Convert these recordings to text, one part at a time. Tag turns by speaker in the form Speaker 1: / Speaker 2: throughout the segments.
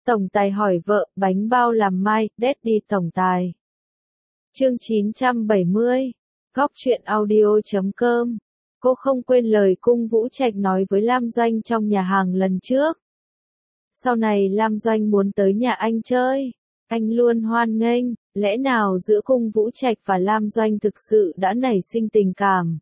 Speaker 1: Tổng tài hỏi vợ, bánh bao làm mai, Daddy tổng tài. Chương 970, góc truyện audio.com. Cô không quên lời Cung Vũ Trạch nói với Lam Doanh trong nhà hàng lần trước. Sau này Lam Doanh muốn tới nhà anh chơi, anh luôn hoan nghênh, lẽ nào giữa Cung Vũ Trạch và Lam Doanh thực sự đã nảy sinh tình cảm.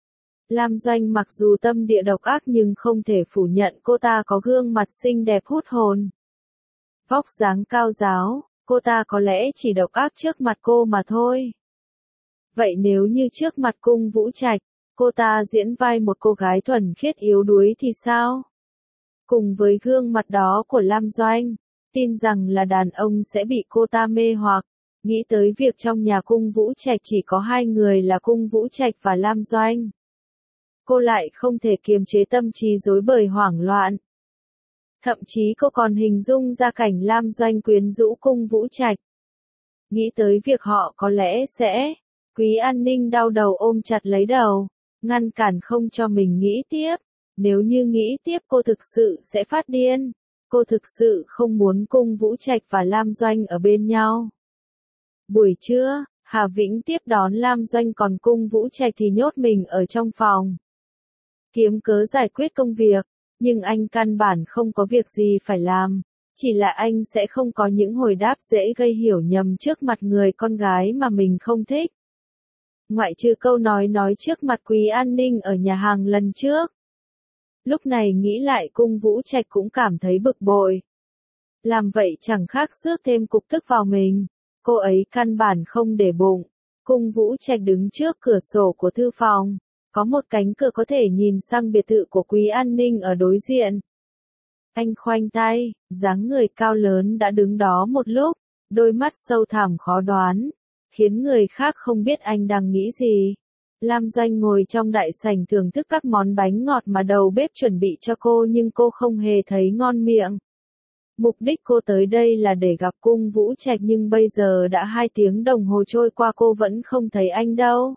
Speaker 1: Lam Doanh mặc dù tâm địa độc ác nhưng không thể phủ nhận cô ta có gương mặt xinh đẹp hút hồn. Vóc dáng cao ráo, cô ta có lẽ chỉ độc ác trước mặt cô mà thôi. Vậy nếu như trước mặt Cung Vũ Trạch, cô ta diễn vai một cô gái thuần khiết yếu đuối thì sao? Cùng với gương mặt đó của Lam Doanh, tin rằng là đàn ông sẽ bị cô ta mê hoặc. Nghĩ tới việc trong nhà Cung Vũ Trạch chỉ có hai người là Cung Vũ Trạch và Lam Doanh. Cô lại không thể kiềm chế tâm trí rối bời hoảng loạn. Thậm chí cô còn hình dung ra cảnh Lam Doanh quyến rũ Cung Vũ Trạch. Nghĩ tới việc họ có lẽ sẽ, Quý An Ninh đau đầu ôm chặt lấy đầu, ngăn cản không cho mình nghĩ tiếp. Nếu như nghĩ tiếp cô thực sự sẽ phát điên. Cô thực sự không muốn Cung Vũ Trạch và Lam Doanh ở bên nhau. Buổi trưa, Hà Vĩnh tiếp đón Lam Doanh còn Cung Vũ Trạch thì nhốt mình ở trong phòng. Kiếm cớ giải quyết công việc, nhưng anh căn bản không có việc gì phải làm, chỉ là anh sẽ không có những hồi đáp dễ gây hiểu nhầm trước mặt người con gái mà mình không thích. Ngoại trừ câu nói trước mặt Quý An Ninh ở nhà hàng lần trước. Lúc này nghĩ lại Cung Vũ Trạch cũng cảm thấy bực bội. Làm vậy chẳng khác rước thêm cục tức vào mình, cô ấy căn bản không để bụng. Cung Vũ Trạch đứng trước cửa sổ của thư phòng. Có một cánh cửa có thể nhìn sang biệt thự của Quý An Ninh ở đối diện. Anh khoanh tay, dáng người cao lớn đã đứng đó một lúc, đôi mắt sâu thẳm khó đoán, khiến người khác không biết anh đang nghĩ gì. Lam Doanh ngồi trong đại sảnh thưởng thức các món bánh ngọt mà đầu bếp chuẩn bị cho cô nhưng cô không hề thấy ngon miệng. Mục đích cô tới đây là để gặp Cung Vũ Trạch nhưng bây giờ đã 2 tiếng đồng hồ trôi qua cô vẫn không thấy anh đâu.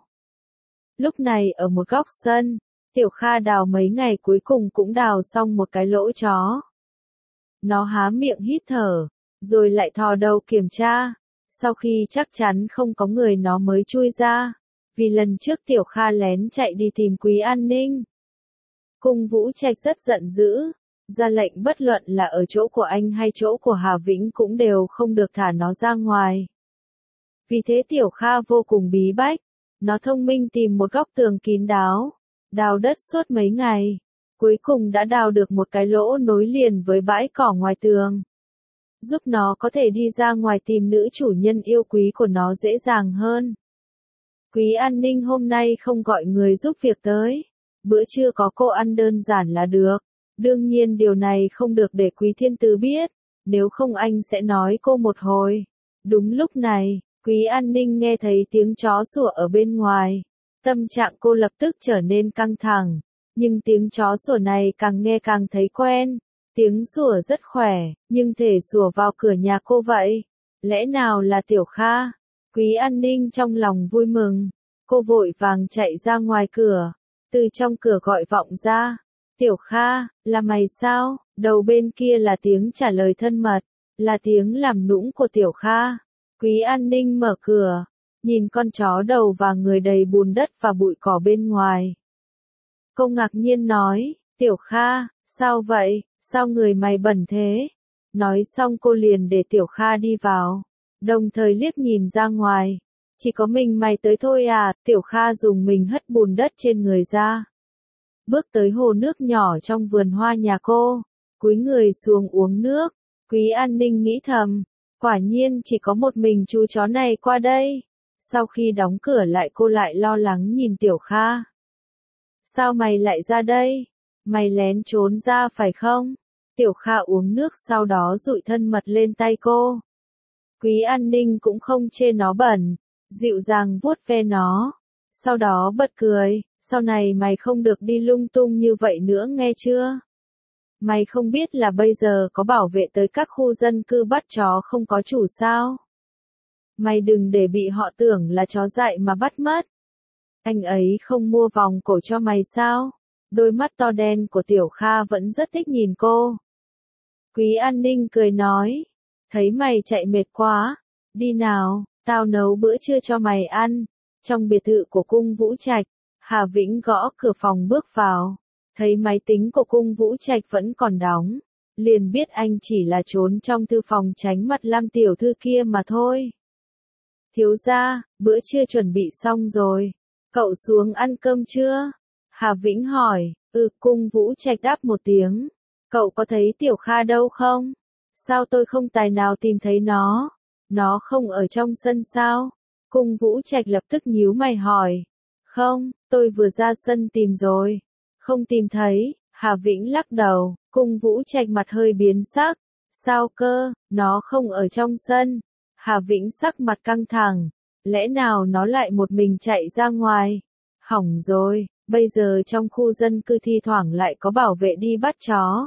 Speaker 1: Lúc này ở một góc sân, Tiểu Kha đào mấy ngày cuối cùng cũng đào xong một cái lỗ chó. Nó há miệng hít thở, rồi lại thò đầu kiểm tra. Sau khi chắc chắn không có người nó mới chui ra. Vì lần trước Tiểu Kha lén chạy đi tìm Quý An Ninh. Cung Vũ Trạch rất giận dữ, ra lệnh bất luận là ở chỗ của anh hay chỗ của Hà Vĩnh cũng đều không được thả nó ra ngoài. Vì thế Tiểu Kha vô cùng bí bách. Nó thông minh tìm một góc tường kín đáo, đào đất suốt mấy ngày, cuối cùng đã đào được một cái lỗ nối liền với bãi cỏ ngoài tường. Giúp nó có thể đi ra ngoài tìm nữ chủ nhân yêu quý của nó dễ dàng hơn. Quý An Ninh hôm nay không gọi người giúp việc tới. Bữa trưa có cô ăn đơn giản là được. Đương nhiên điều này không được để Quý Thiên Tứ biết, nếu không anh sẽ nói cô một hồi. Đúng lúc này, Quý An Ninh nghe thấy tiếng chó sủa ở bên ngoài. Tâm trạng cô lập tức trở nên căng thẳng. Nhưng tiếng chó sủa này càng nghe càng thấy quen. Tiếng sủa rất khỏe, nhưng thể sủa vào cửa nhà cô vậy. Lẽ nào là Tiểu Kha? Quý An Ninh trong lòng vui mừng. Cô vội vàng chạy ra ngoài cửa. Từ trong cửa gọi vọng ra. Tiểu Kha, là mày sao? Đầu bên kia là tiếng trả lời thân mật. Là tiếng làm nũng của Tiểu Kha. Quý An Ninh mở cửa, nhìn con chó đầu và người đầy bùn đất và bụi cỏ bên ngoài. Cô ngạc nhiên nói, Tiểu Kha, sao vậy, sao người mày bẩn thế? Nói xong cô liền để Tiểu Kha đi vào, đồng thời liếc nhìn ra ngoài. Chỉ có mình mày tới thôi à? Tiểu Kha dùng mình hất bùn đất trên người ra. Bước tới hồ nước nhỏ trong vườn hoa nhà cô, cúi người xuống uống nước. Quý An Ninh nghĩ thầm. Quả nhiên chỉ có một mình chú chó này qua đây. Sau khi đóng cửa lại cô lại lo lắng nhìn Tiểu Kha. Sao mày lại ra đây? Mày lén trốn ra phải không? Tiểu Kha uống nước sau đó dụi thân mật lên tay cô. Quý An Ninh cũng không chê nó bẩn, dịu dàng vuốt ve nó. Sau đó bật cười, sau này mày không được đi lung tung như vậy nữa nghe chưa? Mày không biết là bây giờ có bảo vệ tới các khu dân cư bắt chó không có chủ sao? Mày đừng để bị họ tưởng là chó dại mà bắt mất. Anh ấy không mua vòng cổ cho mày sao? Đôi mắt to đen của Tiểu Kha vẫn rất thích nhìn cô. Quý An Ninh cười nói, thấy mày chạy mệt quá, đi nào, tao nấu bữa trưa cho mày ăn. Trong biệt thự của cung Vũ Trạch, Hà Vĩnh gõ cửa phòng bước vào, thấy máy tính của cung Vũ Trạch vẫn còn đóng, liền biết anh chỉ là trốn trong thư phòng tránh mặt Lam tiểu thư kia mà thôi. Thiếu gia, bữa trưa chuẩn bị xong rồi, cậu xuống ăn cơm chưa? Hà Vĩnh hỏi, cung Vũ Trạch đáp một tiếng, cậu có thấy Tiểu Kha đâu không? Sao tôi không tài nào tìm thấy nó không ở trong sân sao? Cung Vũ Trạch lập tức nhíu mày hỏi, không, tôi vừa ra sân tìm rồi, không tìm thấy. Hà Vĩnh lắc đầu, cung Vũ Trạch mặt hơi biến sắc, sao cơ, nó không ở trong sân. Hà Vĩnh sắc mặt căng thẳng, lẽ nào nó lại một mình chạy ra ngoài? Hỏng rồi, bây giờ trong khu dân cư thi thoảng lại có bảo vệ đi bắt chó.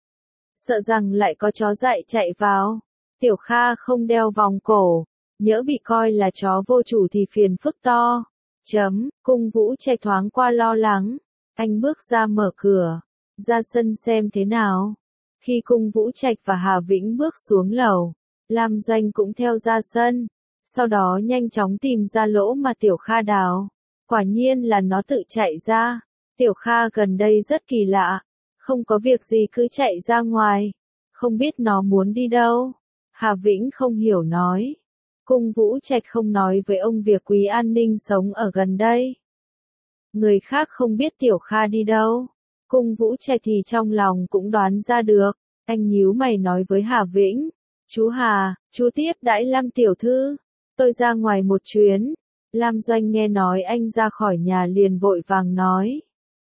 Speaker 1: Sợ rằng lại có chó dại chạy vào. Tiểu Kha không đeo vòng cổ, nhỡ bị coi là chó vô chủ thì phiền phức to. Cung Vũ Trạch thoáng qua lo lắng, anh bước ra mở cửa, ra sân xem thế nào. Khi cung Vũ Trạch và Hà Vĩnh bước xuống lầu, Lam Doanh cũng theo ra sân, sau đó nhanh chóng tìm ra lỗ mà Tiểu Kha đào. Quả nhiên là nó tự chạy ra. Tiểu Kha gần đây rất kỳ lạ, không có việc gì cứ chạy ra ngoài, không biết nó muốn đi đâu. Hà Vĩnh không hiểu nói. Cung Vũ Trạch không nói với ông việc Quý An Ninh sống ở gần đây. Người khác không biết Tiểu Kha đi đâu. Cung Vũ Trạch thì trong lòng cũng đoán ra được. Anh nhíu mày nói với Hà Vĩnh, chú Hà, chú tiếp đãi Lam tiểu thư, tôi ra ngoài một chuyến. Lam Doanh nghe nói anh ra khỏi nhà liền vội vàng nói.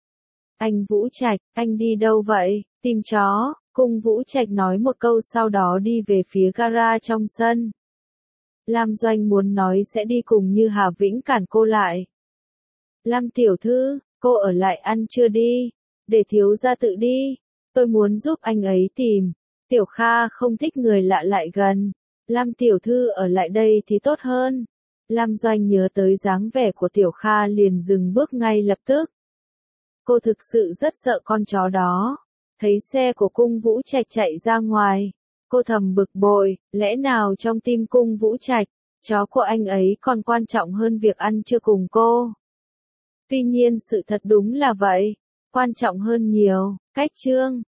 Speaker 1: Anh Vũ Trạch, anh đi đâu vậy? Tìm chó. Cung Vũ Trạch nói một câu sau đó đi về phía gara trong sân. Lam Doanh muốn nói sẽ đi cùng như Hà Vĩnh cản cô lại. Lam tiểu thư, cô ở lại ăn trưa đi, để thiếu gia tự đi. Tôi muốn giúp anh ấy tìm. Tiểu Kha không thích người lạ lại gần. Lam tiểu thư ở lại đây thì tốt hơn. Lam Doanh nhớ tới dáng vẻ của Tiểu Kha liền dừng bước ngay lập tức. Cô thực sự rất sợ con chó đó. Thấy xe của cung Vũ Trạch chạy ra ngoài, cô thầm bực bội, lẽ nào trong tim cung Vũ Trạch, chó của anh ấy còn quan trọng hơn việc ăn trưa cùng cô. Tuy nhiên sự thật đúng là vậy, quan trọng hơn nhiều. Cách chương